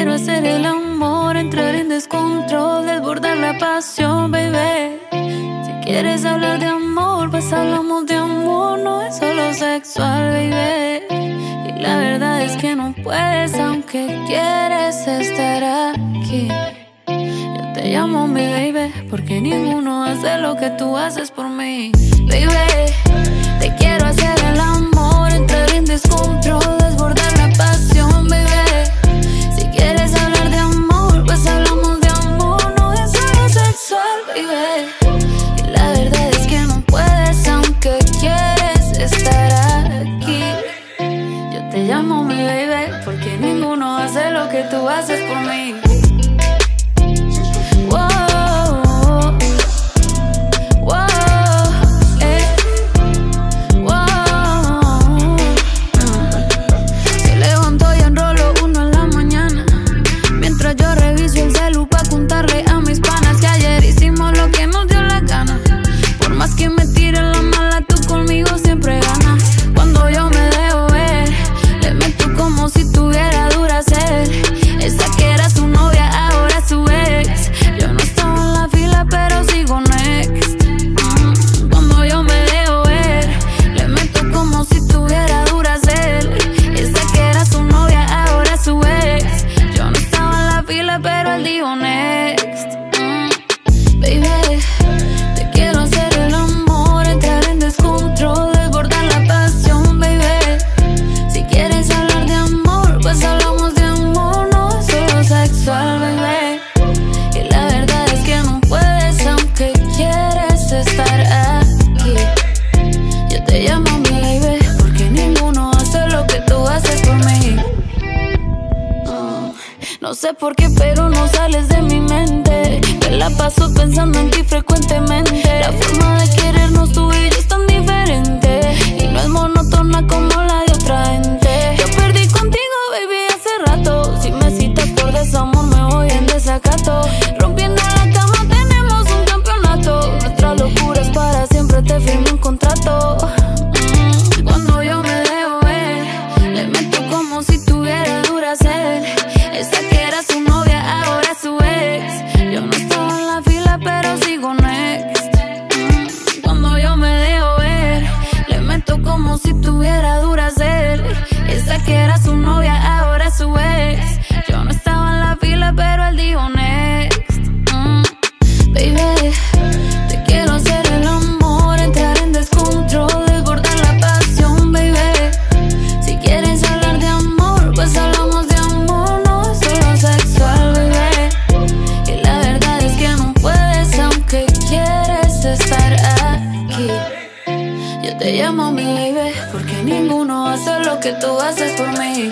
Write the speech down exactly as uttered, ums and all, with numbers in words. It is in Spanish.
quiero hacer el amor, entrar en descontrol, desbordar la pasión, baby. Si quieres hablar de amor, pues hablamos de amor, no es solo sexual, baby. Y la verdad es que no puedes, aunque quieres estar aquí. Yo te llamo mi baby, porque ninguno hace lo que tú haces por mí, baby. Te quiero hacer el amor, entrar en descontrol, desbordar la pasión, baby. Si quieres hablar de amor, pues hablamos de amor, no es solo sexual, baby. Y la verdad es que no puedes, aunque quieres estar aquí. Yo te llamo mi baby, porque ninguno hace lo que tú haces por mí. No sé por qué, pero no sales de mi mente. Me la paso pensando en ti frecuentemente. La forma de querernos tú y yo es tan diferente, y no es monótona como la de otra gente. Yo perdí contigo, baby, hace rato. Si me citas por desamor, me voy en desacato. Rompiendo la cama tenemos un campeonato. Nuestras locuras para siempre, te firmé un contrato. mm, Cuando yo me dejo ver, le meto como si tuviera Duracell. Esa que era su novia, ahora es su ex. Yo no estaba en la fila, pero sigo next. mm, Cuando yo me dejo ver, le meto como si tuviera Duracell. Esa que era su novia, ahora es su ex. Yo no estaba en la fila, pero él dijo next. mm, Baby, te quiero hacer el amor, entrar en descontrol, desbordar la pasión, baby. Si quieres hablar de amor, pues hablamos de amor, no es solo sexual, baby. Y la verdad es que no puedes, aunque quieres estar aquí. Yo te llamo mi baby, porque ninguno hace lo que tú haces por mí.